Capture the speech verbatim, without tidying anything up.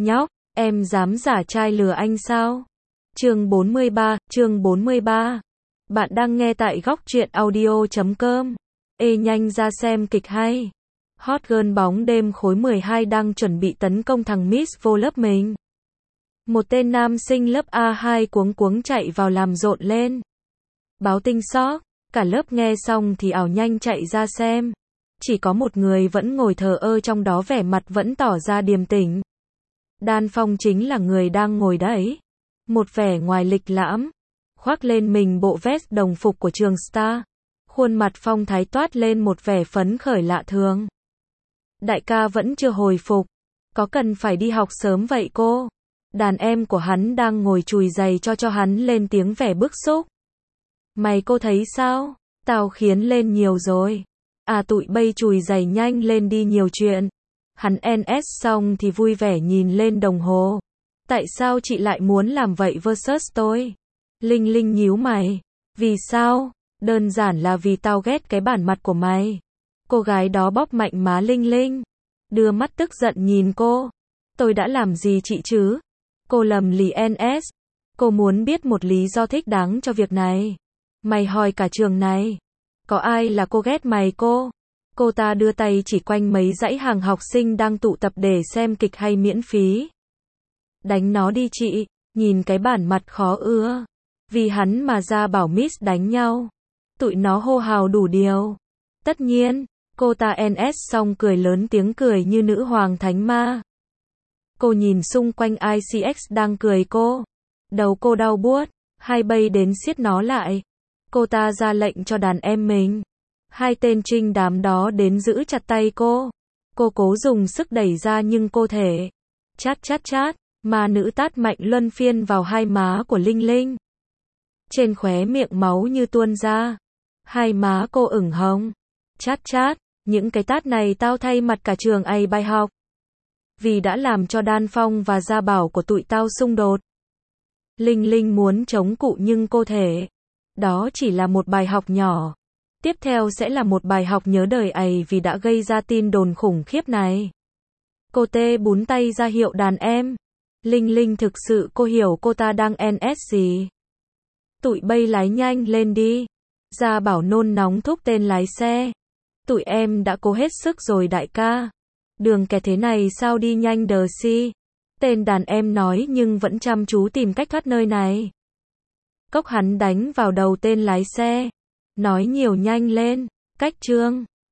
Nhóc, em dám giả trai lừa anh sao? Chương bốn mươi ba, chương bốn mươi ba. Bạn đang nghe tại góc truyện audio chấm com. Ê nhanh ra xem kịch hay. Hot girl bóng đêm khối mười hai đang chuẩn bị tấn công thằng Miss vô lớp mình. Một tên nam sinh lớp A hai cuống cuống chạy vào làm rộn lên. Báo tin sóc, cả lớp nghe xong thì ảo nhanh chạy ra xem. Chỉ có một người vẫn ngồi thờ ơ trong đó vẻ mặt vẫn tỏ ra điềm tĩnh. Đan Phong chính là người đang ngồi đấy. Một vẻ ngoài lịch lãm, khoác lên mình bộ vest đồng phục của trường Star. Khuôn mặt phong thái toát lên một vẻ phấn khởi lạ thường. Đại ca vẫn chưa hồi phục, có cần phải đi học sớm vậy cô? Đàn em của hắn đang ngồi chùi giày cho cho hắn lên tiếng vẻ bức xúc. Mày cô thấy sao? Tao khiến lên nhiều rồi. À tụi bay chùi giày nhanh lên đi nhiều chuyện. Hắn en ét xong thì vui vẻ nhìn lên đồng hồ. Tại sao chị lại muốn làm vậy versus tôi? Linh Linh nhíu mày. Vì sao? Đơn giản là vì tao ghét cái bản mặt của mày. Cô gái đó bóp mạnh má Linh Linh. Đưa mắt tức giận nhìn cô. Tôi đã làm gì chị chứ? Cô lầm lì en ét. Cô muốn biết một lý do thích đáng cho việc này. Mày hỏi cả trường này. Có ai là cô ghét mày cô? Cô ta đưa tay chỉ quanh mấy dãy hàng học sinh đang tụ tập để xem kịch hay miễn phí. Đánh nó đi chị, nhìn cái bản mặt khó ưa. Vì hắn mà ra bảo Miss đánh nhau. Tụi nó hô hào đủ điều. Tất nhiên, cô ta en ét xong cười lớn tiếng cười như nữ hoàng thánh ma. Cô nhìn xung quanh i xê ích đang cười cô. Đầu cô đau buốt, hai bay đến siết nó lại. Cô ta ra lệnh cho đàn em mình. Hai tên trinh đám đó đến giữ chặt tay cô. Cô cố dùng sức đẩy ra nhưng cô thể. Chát chát chát, mà nữ tát mạnh luân phiên vào hai má của Linh Linh. Trên khóe miệng máu như tuôn ra. Hai má cô ửng hồng. Chát chát, những cái tát này tao thay mặt cả trường ấy bài học. Vì đã làm cho Đan Phong và Gia Bảo của tụi tao xung đột. Linh Linh muốn chống cự nhưng cô thể. Đó chỉ là một bài học nhỏ. Tiếp theo sẽ là một bài học nhớ đời ấy vì đã gây ra tin đồn khủng khiếp này. Cô tê bún tay ra hiệu đàn em. Linh Linh thực sự cô hiểu cô ta đang en ét gì. Tụi bay lái nhanh lên đi. Gia Bảo nôn nóng thúc tên lái xe. Tụi em đã cố hết sức rồi đại ca. Đường kẹt thế này sao đi nhanh đờ si. Tên đàn em nói nhưng vẫn chăm chú tìm cách thoát nơi này. Cốc hắn đánh vào đầu tên lái xe. Nói nhiều nhanh lên, cách trương.